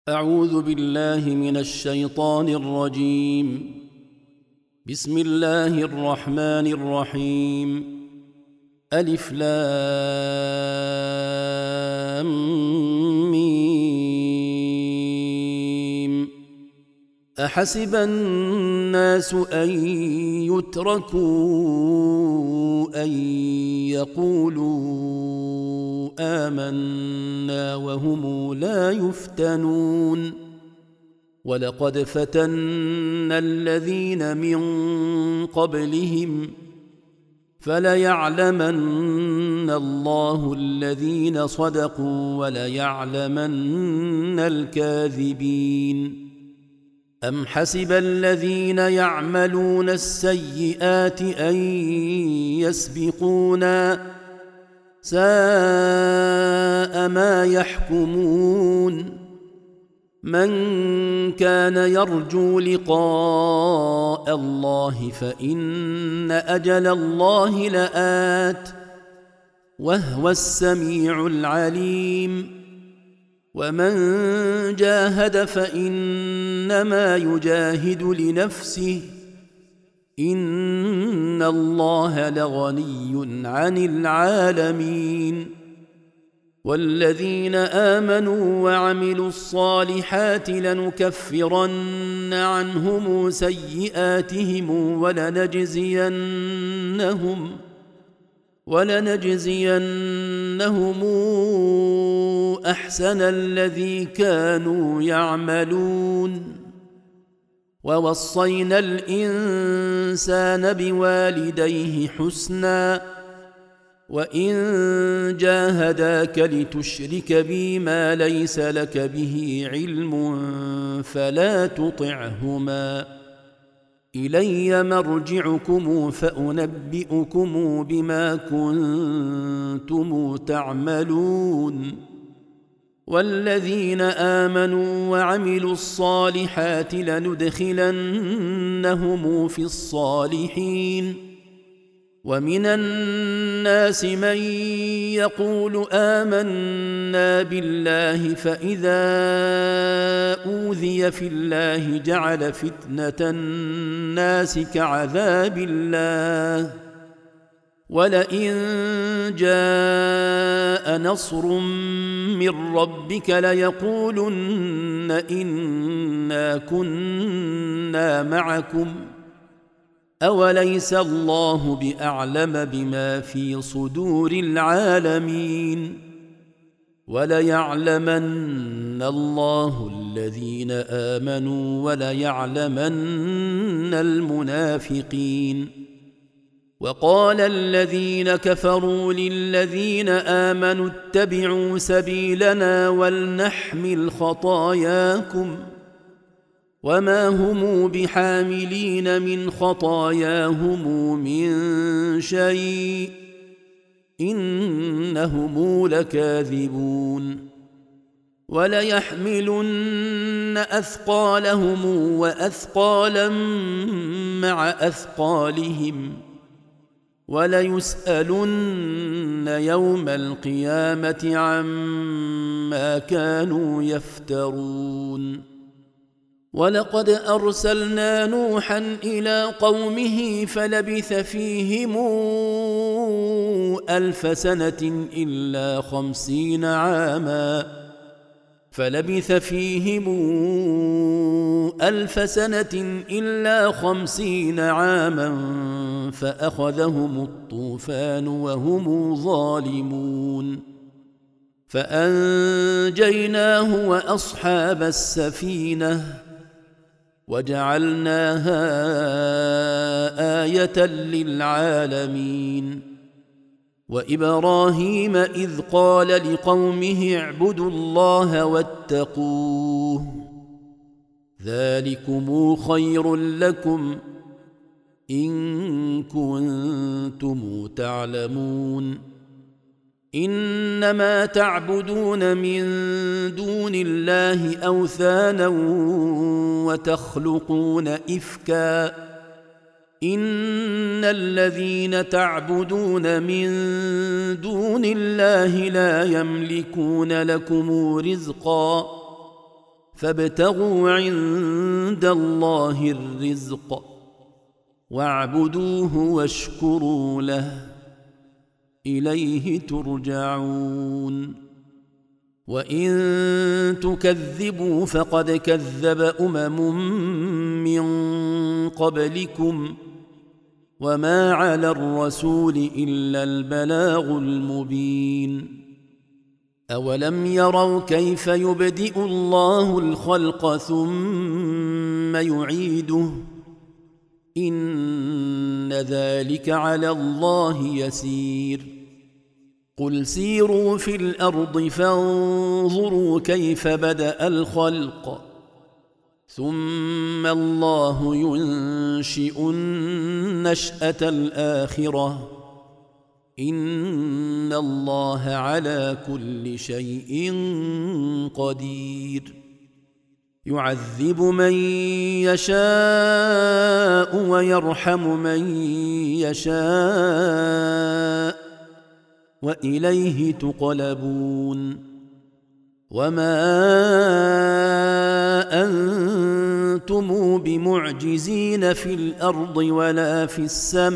أعوذ بالله من الشيطان الرجيم. بسم الله الرحمن الرحيم. ألف لام ميم. أحسب الناس أن يتركوا أن يقولوا آمنا وهم لا يفتنون. ولقد فتنا الذين من قبلهم فليعلمن الله الذين صدقوا وليعلمن الكاذبين. أم حسب الذين يعملون السيئات أن يسبقونا ساء ما يحكمون. من كان يرجو لقاء الله فإن أجل الله لآت وهو السميع العليم. ومن جاهد فإنما يجاهد لنفسه إن الله لغني عن العالمين. والذين آمنوا وعملوا الصالحات لنكفرن عنهم سيئاتهم ولنجزينهم أحسن الذي كانوا يعملون. ووصينا الإنسان بوالديه حسنا وإن جاهداك لتشرك بي ما ليس لك به علم فلا تطعهما. إلي مرجعكم فأنبئكم بما كنتم تعملون. والذين آمنوا وعملوا الصالحات لندخلنهم في الصالحين. ومن الناس من يقول آمنا بالله فإذا أوذي في الله جعل فتنة الناس كعذاب الله ولئن جاء نصر من ربك ليقولن إنا كنا معكم أوليس الله بأعلم بما في صدور العالمين. وليعلمن الله الذين آمنوا وليعلمن المنافقين. وقال الذين كفروا للذين آمنوا اتبعوا سبيلنا ولنحمل خطاياكم وما هم بحاملين من خطاياهم من شيء إنهم لكاذبون. وليحملن أثقالهم وأثقالا مع أثقالهم وليسألن يوم القيامة عما كانوا يفترون. ولقد أرسلنا نوحا إلى قومه فلبث فيهم 1000 سنة إلا 50 عاما فأخذهم الطوفان وهم ظالمون. فأنجيناه وأصحاب السفينة وجعلناها آية للعالمين. وإبراهيم إذ قال لقومه اعبدوا الله واتقوه ذلكم خير لكم إن كنتم تعلمون. إنما تعبدون من دون الله أوثانا وتخلقون إفكا إن الذين تعبدون من دون الله لا يملكون لكم رزقا فابتغوا عند الله الرزق واعبدوه واشكروا له إليه ترجعون وإن تكذبوا فقد كذب من قبلكم وما على الرسول إلا البلاغ المبين أولم يروا كيف يبدئ الله الخلق ثم يعيده إن ذلك على الله يسير قل سيروا في الأرض فانظروا كيف بدأ الخلق ثم الله ينشئ النشأة الآخرة إن الله على كل شيء قدير يعذب من يشاء ويرحم من يشاء وإليه تقلبون وما أنتم بمعجزين في الأرض ولا في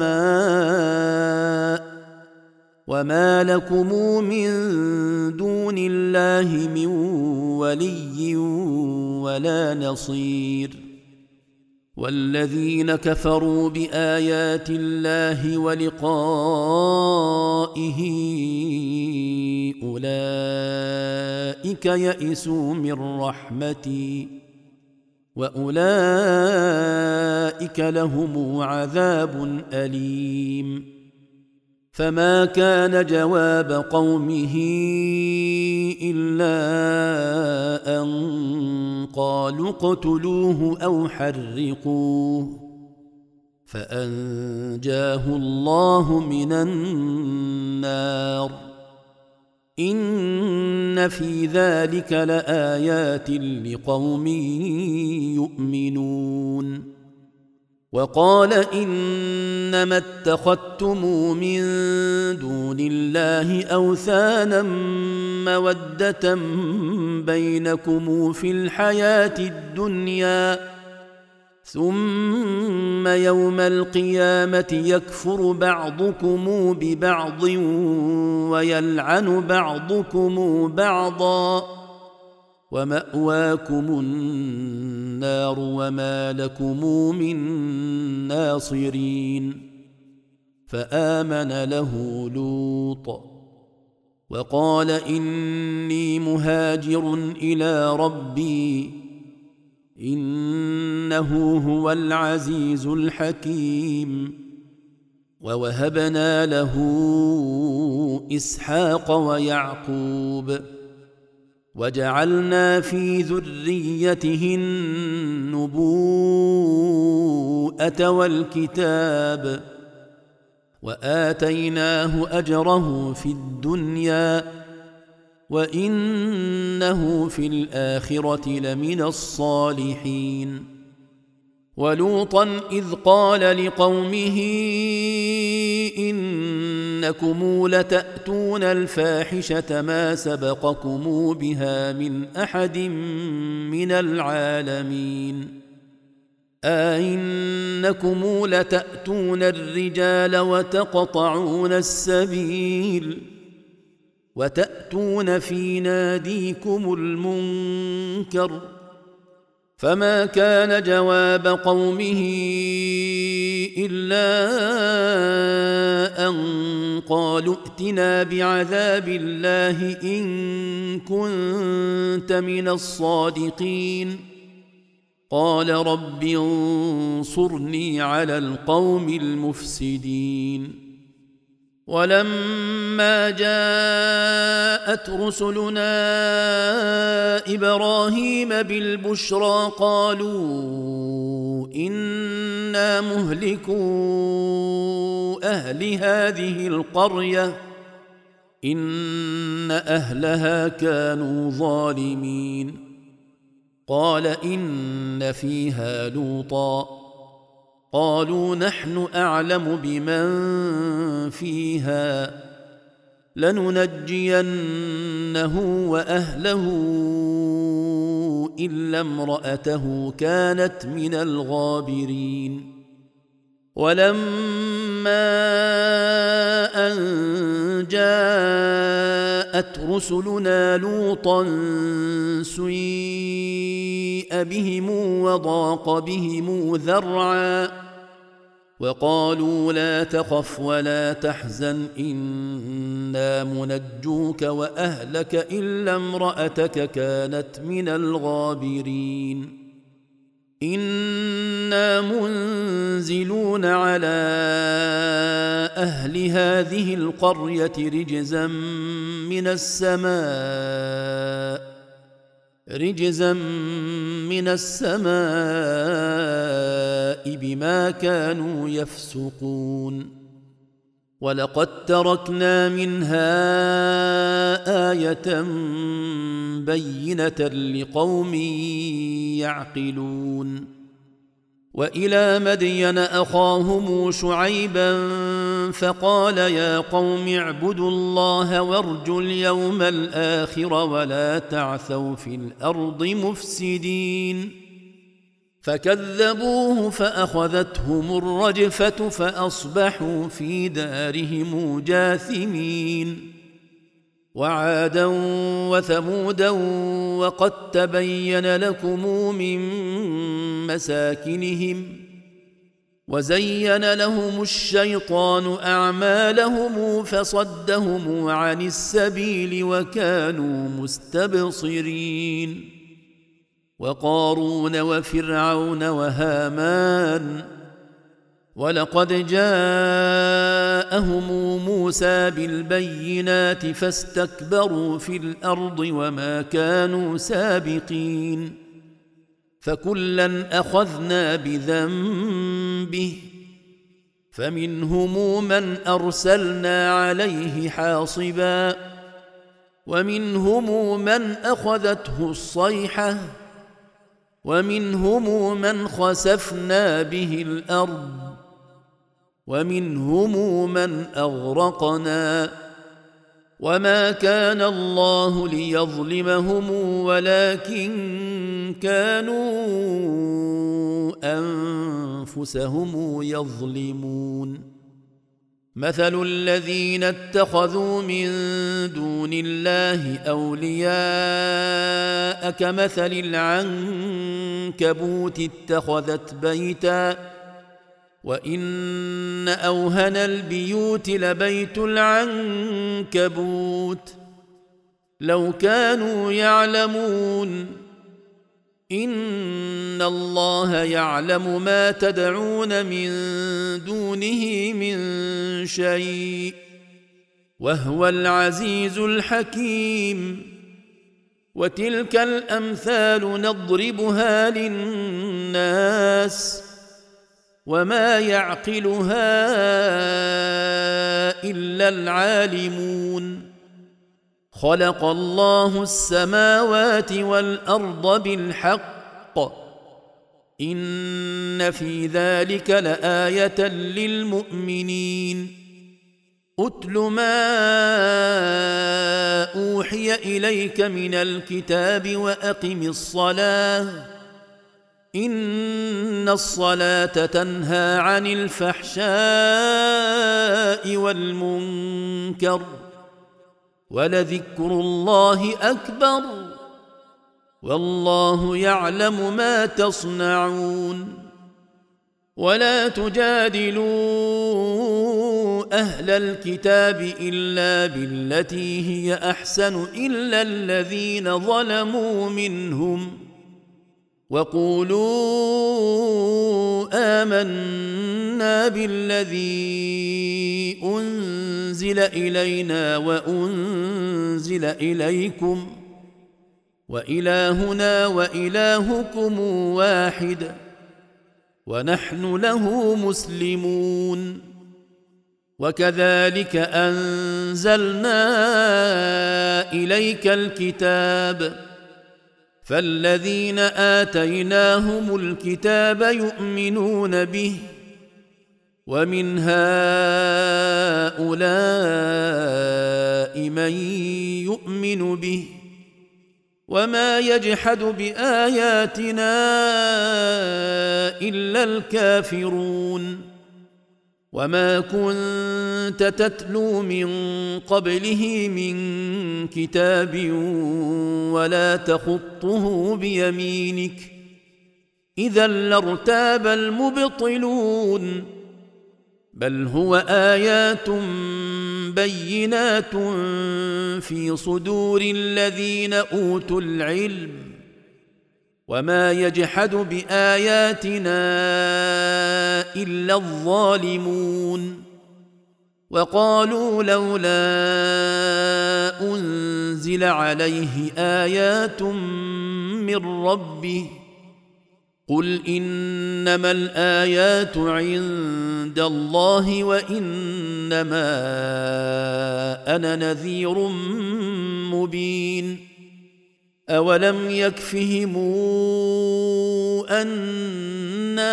السماء وما لكم من دون الله من ولي ولا نصير والذين كفروا بآيات الله ولقائه أولئك يئسوا من رحمتي وأولئك لهم عذاب أليم فما كان جواب قومه إلا أن قالوا اقتلوه أو حرقوه فأنجاه الله من النار إن في ذلك لآيات لقوم يؤمنون وقال إنما اتخذتم من دون الله أوثانا مودة بينكم في الحياة الدنيا ثم يوم القيامة يكفر بعضكم ببعض ويلعن بعضكم بعضا ومأواكم النار وما لكم من ناصرين فآمن له لوط وقال إني مهاجر إلى ربي إنه هو العزيز الحكيم ووهبنا له إسحاق ويعقوب وجعلنا في ذريته النبوءة والكتاب وآتيناه أجره في الدنيا وإنه في الآخرة لمن الصالحين ولوطا إذ قال لقومه إنكم لتأتون الفاحشة ما سبقكم بها من أحد من العالمين أئنكم لتأتون الرجال وتقطعون السبيل وتأتون في ناديكم المنكر فما كان جواب قومه إلا أن قالوا ائتنا بعذاب الله إن كنت من الصادقين قال رب انصرني على القوم المفسدين ولما جاءت رسلنا إبراهيم بالبشرى قالوا إنا مهلكو أهل هذه القرية إن أهلها كانوا ظالمين قال إن فيها لوطا قالوا نحن أعلم بمن فيها لننجينه وأهله إلا امرأته كانت من الغابرين ولما أن جاءت رسلنا لوطا سيء بهم وضاق بهم ذرعا وقالوا لا تخف ولا تحزن إنا منجوك وأهلك إلا امرأتك كانت من الغابرين إنا منزلون على أهل هذه القرية رجزا من السماء بما كانوا يفسقون ولقد تركنا منها آية بينة لقوم يعقلون وإلى مدين أخاهم شعيبا فقال يا قوم اعبدوا الله وارجوا اليوم الآخر ولا تعثوا في الأرض مفسدين فكذبوه فأخذتهم الرجفة فأصبحوا في دارهم جاثمين وعادا وثمودا وقد تبين لكم من مساكنهم وزين لهم الشيطان أعمالهم فصدهم عن السبيل وكانوا مستبصرين وقارون وفرعون وهامان ولقد جاءهم موسى بالبينات فاستكبروا في الأرض وما كانوا سابقين فكلا أخذنا بذنبه فمنهم من أرسلنا عليه حاصبا ومنهم من أخذته الصيحة ومنهم من خسفنا به الأرض ومنهم من أغرقنا وما كان الله ليظلمهم ولكن كانوا أنفسهم يظلمون مثل الذين اتخذوا من دون الله أولياء كمثل العنكبوت اتخذت بيتا وإن أوهن البيوت لبيت العنكبوت لو كانوا يعلمون إن الله يعلم ما تدعون من دونه من شيء وهو العزيز الحكيم وتلك الأمثال نضربها للناس وما يعقلها إلا العالمون خلق الله السماوات والأرض بالحق إن في ذلك لآية للمؤمنين أتل ما أوحي إليك من الكتاب وأقم الصلاة إن الصلاة تنهى عن الفحشاء والمنكر ولذكر الله أكبر والله يعلم ما تصنعون ولا تجادلوا أهل الكتاب إلا بالتي هي أحسن إلا الذين ظلموا منهم وقولوا آمنا بالذي أنزل إلينا وأنزل إليكم وإلهنا وإلهكم واحد ونحن له مسلمون وكذلك أنزلنا إليك الكتاب فالذين آتيناهم الكتاب يؤمنون به ومن هؤلاء من يؤمن به وما يجحد بآياتنا إلا الكافرون وما كنت تتلو من قبله من كتاب ولا تخطه بيمينك إذا لارتاب المبطلون بل هو آيات بينات في صدور الذين أوتوا العلم وما يجحد بآياتنا إلا الظالمون وقالوا لولا أنزل عليه آيات من ربه قل إنما الآيات عند الله وإنما أنا نذير مبين أولم يكفهم أنا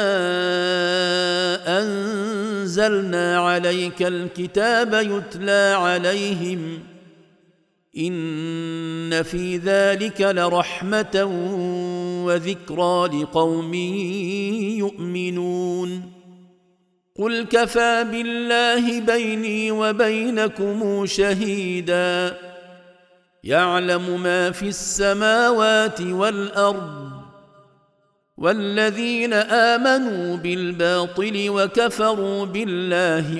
أنزلنا عليك الكتاب يتلى عليهم إن في ذلك لرحمة وذكرى لقوم يؤمنون قل كفى بالله بيني وبينكم شهيدا يعلم ما في السماوات والأرض والذين آمنوا بالباطل وكفروا بالله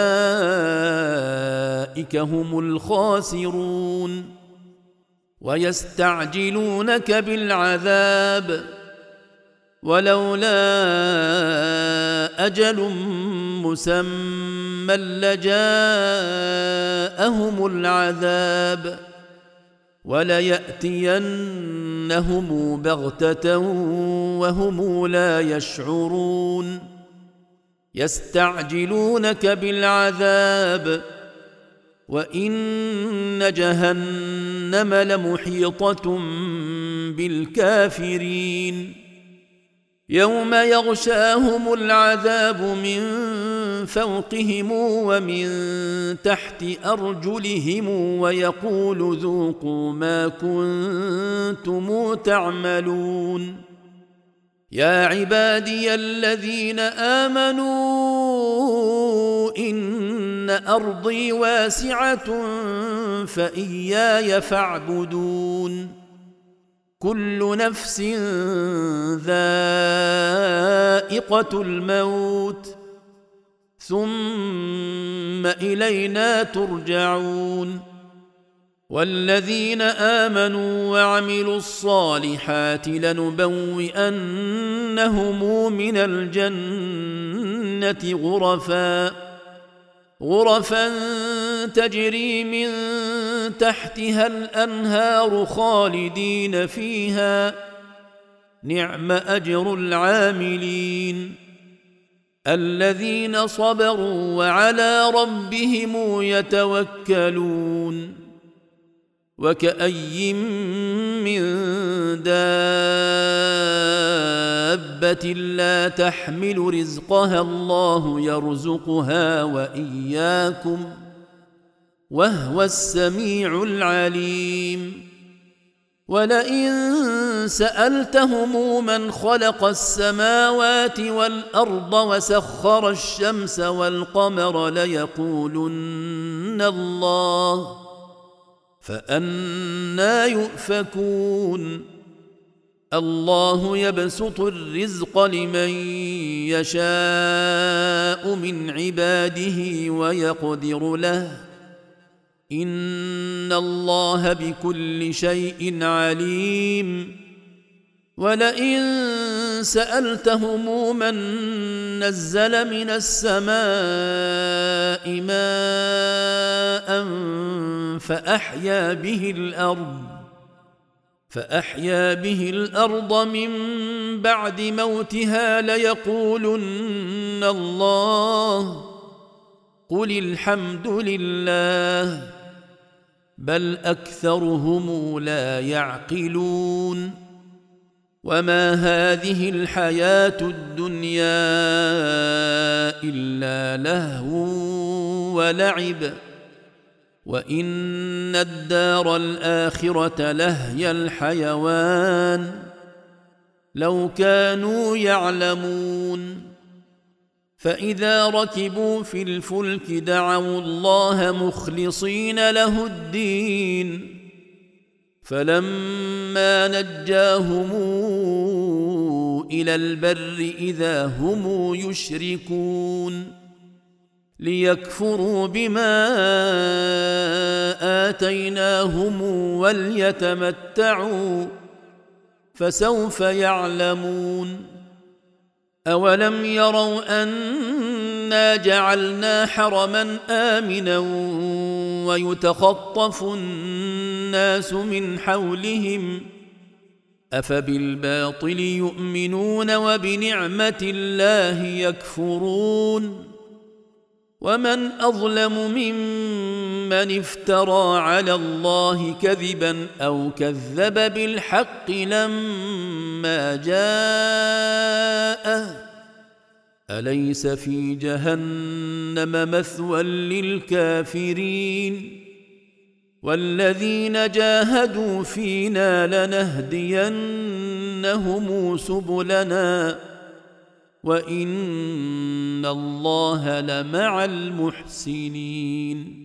أولئك هم الخاسرون ويستعجلونك بالعذاب ولولا أجل مسمى لجاءهم العذاب وليأتينهم بغتة وهم لا يشعرون يستعجلونك بالعذاب وإن جهنم لمحيطة بالكافرين يوم يغشاهم العذاب من فوقهم ومن تحت أرجلهم ويقول ذوقوا ما كنتم تعملون يا عبادي الذين آمنوا إن أرضي واسعة فإياي فاعبدون كل نفس ذائقة الموت ثم إلينا ترجعون والذين آمنوا وعملوا الصالحات لنبوئنهم من الجنة غرفا تجري من تحتها الأنهار خالدين فيها نعم أجر العاملين الذين صبروا وعلى ربهم يتوكلون وكأي من دابة لا تحمل رزقها الله يرزقها وإياكم وهو السميع العليم ولئن سألتهم من خلق السماوات والأرض وسخر الشمس والقمر ليقولن الله فأنى يؤفكون الله يبسط الرزق لمن يشاء من عباده ويقدر له إن الله بكل شيء عليم ولئن سألتهم من نزل من السماء ماء فأحيا به الأرض من بعد موتها ليقولن الله قل الحمد لله بل أكثرهم لا يعقلون وما هذه الحياة الدنيا إلا لهو ولعب وإن الدار الآخرة لهي الحيوان لو كانوا يعلمون فإذا ركبوا في الفلك دعوا الله مخلصين له الدين فلما نجاهم إلى البر إذا هم يشركون ليكفروا بما آتيناهم وليتمتعوا فسوف يعلمون أولم يروا أنا جعلنا حرما آمنا ويتخطف الناس من حولهم أفبالباطل يؤمنون وبنعمة الله يكفرون ومن أظلم ممن افترى على الله كذبا أو كذب بالحق لما جاءه أليس في جهنم مثوى للكافرين والذين جاهدوا فينا لنهدينهم سبلنا وإن الله لمع المحسنين